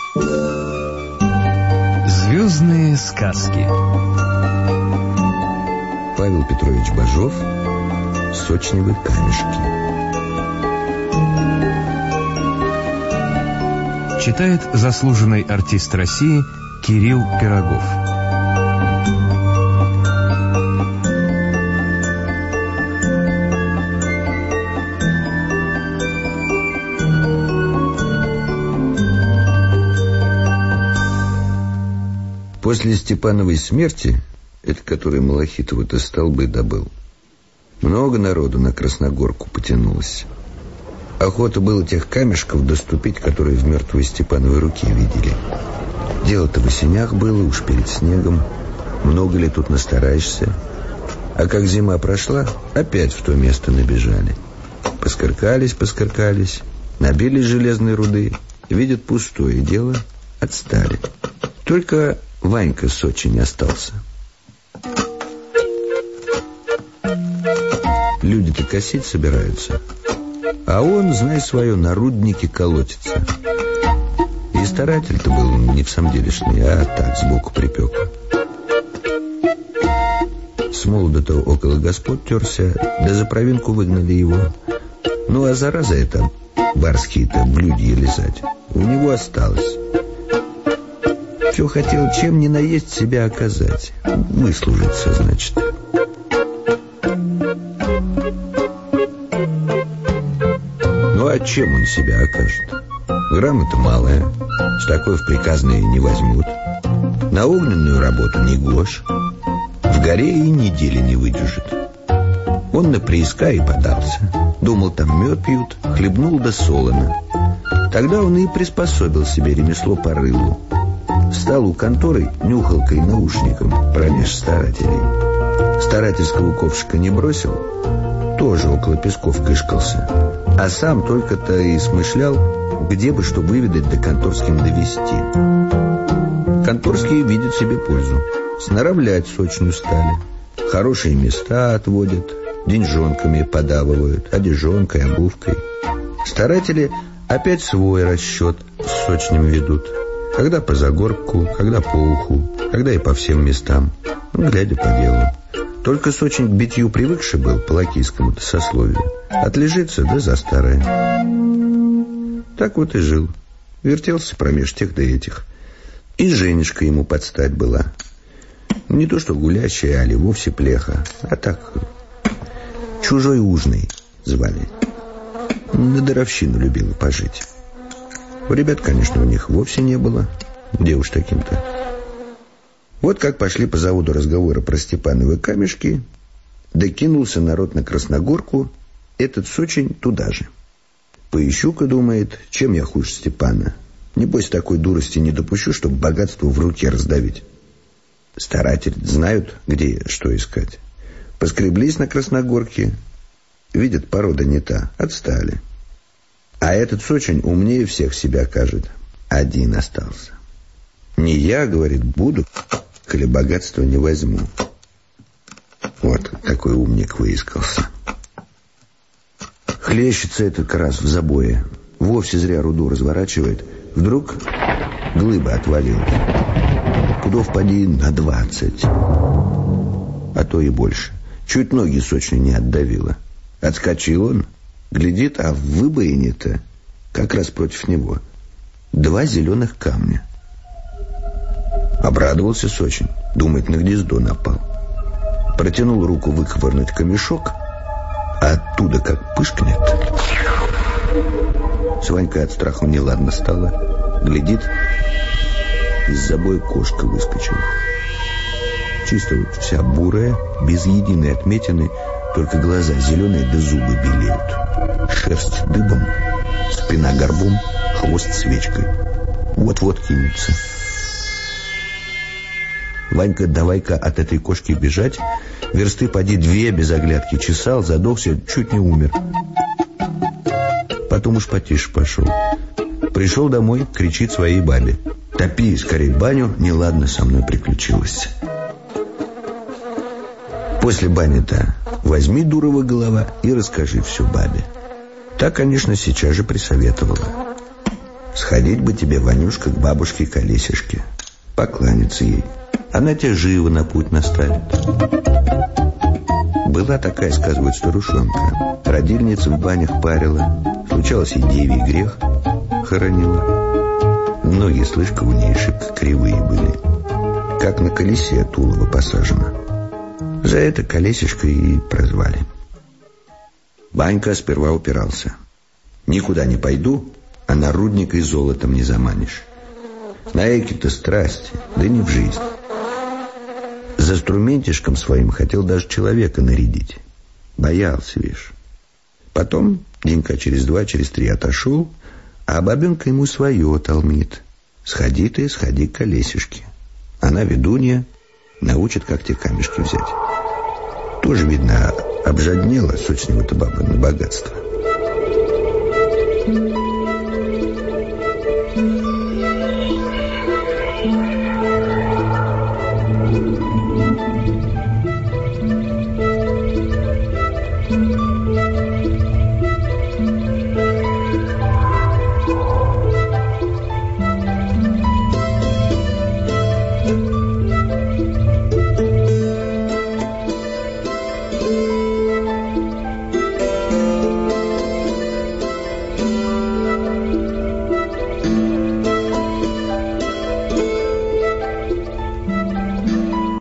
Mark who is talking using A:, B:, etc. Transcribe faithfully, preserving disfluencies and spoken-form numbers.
A: Звездные сказки.
B: Павел Петрович Бажов. Сочневы камешки.
A: Читает заслуженный артист России Кирилл Пирогов.
B: После Степановой смерти, это который Малахитову-то столбы добыл, много народу на Красногорку потянулось. Охота было тех камешков доступить, которые в мертвой Степановой руке видели. Дело-то в осенях было, уж перед снегом. Много ли тут настараешься? А как зима прошла, опять в то место набежали. Поскыркались, поскыркались, набили железной руды, видят пустое дело, отстали. Только Ванька с очень остался. Люди-то косить собираются, а он, знай свое, на руднике колотится. И старатель-то был не в самом делешный, а так, сбоку припек. С молода-то около господ терся, да за провинку выгнали его. Ну, а зараза это, барские-то блюдья лизать, у него осталось. Все хотел, чем не наесть, себя оказать. Выслужиться, значит. Ну, а чем он себя окажет? Грамота малая, с такой в приказные не возьмут. На огненную работу не гож. В горе и недели не выдержит. Он на прииска и подался. Думал, там мед пьют, хлебнул да солоно. Тогда он и приспособил себе ремесло по рылу. Встал у конторы нюхалкой и наушником промеж старателей. Старательского ковшика не бросил, тоже около песков кышкался. А сам только-то и смышлял, где бы что выведать да конторским довести. Конторские видят себе пользу. Сноравлять сочню стали. Хорошие места отводят, деньжонками подавывают, одежонкой, обувкой. Старатели опять свой расчет с сочнем ведут. Когда по загорбку, когда по уху, когда и по всем местам, ну, глядя по делу. Только Сочень к битью привыкший был по лакейскому-то сословию. Отлежится, да за старое. Так вот и жил. Вертелся промеж тех да этих. И Женечка ему подстать была. Не то что гулящая, али вовсе плеха, а так чужой ужный звали. На даровщину любила пожить. У ребят, конечно, у них вовсе не было. Где уж таким-то. Вот как пошли по заводу разговоры про Степановы камешки, да кинулся народ на Красногорку, этот Сочень туда же. Поищу-ка, думает, чем я хуже Степана. Небось, такой дурости не допущу, чтобы богатство в руке раздавить. Старатели знают, где что искать. Поскреблись на Красногорке, видят, порода не та, отстали. А этот Сочень умнее всех себя кажет. Один остался. Не я, говорит, буду, коли богатство не возьму. Вот какой умник выискался. Хлещется этот раз в забое. Вовсе зря руду разворачивает. Вдруг глыба отвалилась. Пудов поди на двадцать. А то и больше. Чуть ноги Сочню не отдавило. Отскочил он. Глядит, а в выбоине-то как раз против него два зеленых камня. Обрадовался Сочень. Думает, на гнездо напал. Протянул руку выковырнуть камешок, а оттуда как пышкнет. С Ванькой от страху неладно стало. Глядит, из забоя кошка выскочила. Чисто вот вся бурая, без единой отметины, только глаза зеленые да зубы белеют. Шерсть дыбом, спина горбом, хвост свечкой. Вот-вот кинется. Ванька, давай-ка от этой кошки бежать. Версты поди две без оглядки чесал, задохся, чуть не умер. Потом уж потише пошел. Пришел домой, кричит своей бабе: топи скорей баню, неладно со мной приключилось. После бани-то возьми, дурова голова, и расскажи все бабе. Та, конечно, сейчас же присоветовала. Сходить бы тебе, Ванюшка, к бабушке-колесишке, покланяться ей. Она тебя живо на путь наставит. Была такая, сказывают, старушонка. Родильница в банях парила. Случалось, и девий грех хоронила. Ноги, слышка, у ней шибко кривые были, как на колесе от тулова посажено. За это колесишко и прозвали. Банька сперва упирался. Никуда не пойду, а на рудник и золотом не заманишь. На эки-то страсти, да не в жизнь. За струментишком своим хотел даже человека нарядить. Боялся, видишь. Потом, денька через два, через три отошел, а бабенка ему свое толмит. Сходи ты, сходи к колесишке. Она ведунья, научит, как те камешки взять. Тоже, видно, обжаднела сочного-то баба на богатство.